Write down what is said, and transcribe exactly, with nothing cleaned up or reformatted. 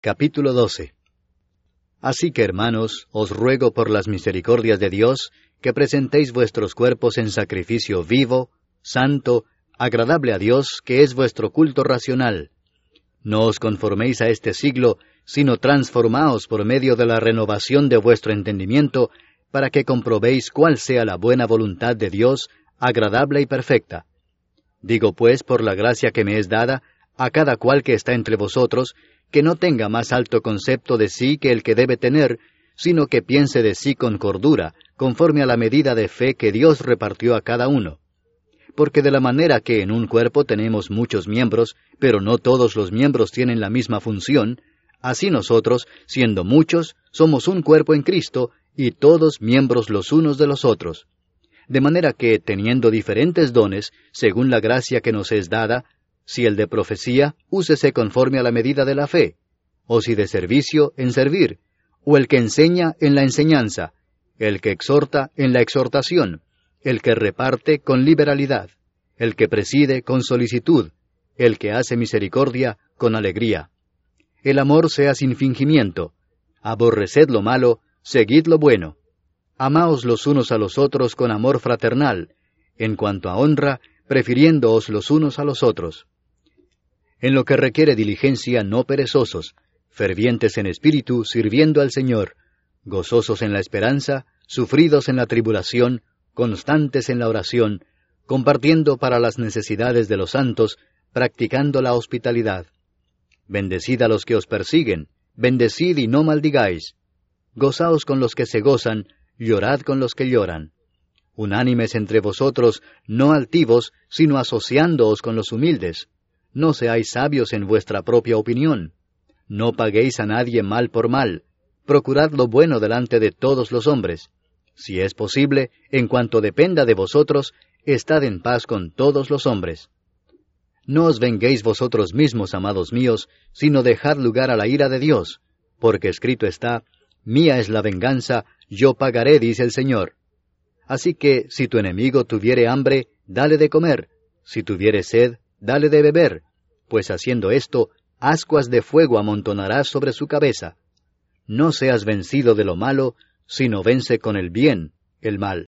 Capítulo doce. Así que, hermanos, os ruego por las misericordias de Dios, que presentéis vuestros cuerpos en sacrificio vivo, santo, agradable a Dios, que es vuestro culto racional. No os conforméis a este siglo, sino transformaos por medio de la renovación de vuestro entendimiento, para que comprobéis cuál sea la buena voluntad de Dios, agradable y perfecta. Digo pues, por la gracia que me es dada, a cada cual que está entre vosotros, que no tenga más alto concepto de sí que el que debe tener, sino que piense de sí con cordura, conforme a la medida de fe que Dios repartió a cada uno. Porque de la manera que en un cuerpo tenemos muchos miembros, pero no todos los miembros tienen la misma función, así nosotros, siendo muchos, somos un cuerpo en Cristo, y todos miembros los unos de los otros. De manera que, teniendo diferentes dones, según la gracia que nos es dada, si el de profecía, úsese conforme a la medida de la fe, o si de servicio, en servir, o el que enseña, en la enseñanza, el que exhorta, en la exhortación, el que reparte, con liberalidad, el que preside, con solicitud, el que hace misericordia, con alegría. El amor sea sin fingimiento, aborreced lo malo, seguid lo bueno. Amaos los unos a los otros con amor fraternal, en cuanto a honra, prefiriéndoos los unos a los otros. En lo que requiere diligencia, no perezosos, fervientes en espíritu, sirviendo al Señor, gozosos en la esperanza, sufridos en la tribulación, constantes en la oración, compartiendo para las necesidades de los santos, practicando la hospitalidad. Bendecid a los que os persiguen, bendecid y no maldigáis. Gozaos con los que se gozan, llorad con los que lloran. Unánimes entre vosotros, no altivos, sino asociándoos con los humildes. No seáis sabios en vuestra propia opinión. No paguéis a nadie mal por mal. Procurad lo bueno delante de todos los hombres. Si es posible, en cuanto dependa de vosotros, estad en paz con todos los hombres. No os venguéis vosotros mismos, amados míos, sino dejad lugar a la ira de Dios, porque escrito está, mía es la venganza, yo pagaré, dice el Señor. Así que, si tu enemigo tuviere hambre, dale de comer, si tuviere sed, dale de beber, pues haciendo esto, ascuas de fuego amontonarás sobre su cabeza. No seas vencido de lo malo, sino vence con el bien el mal.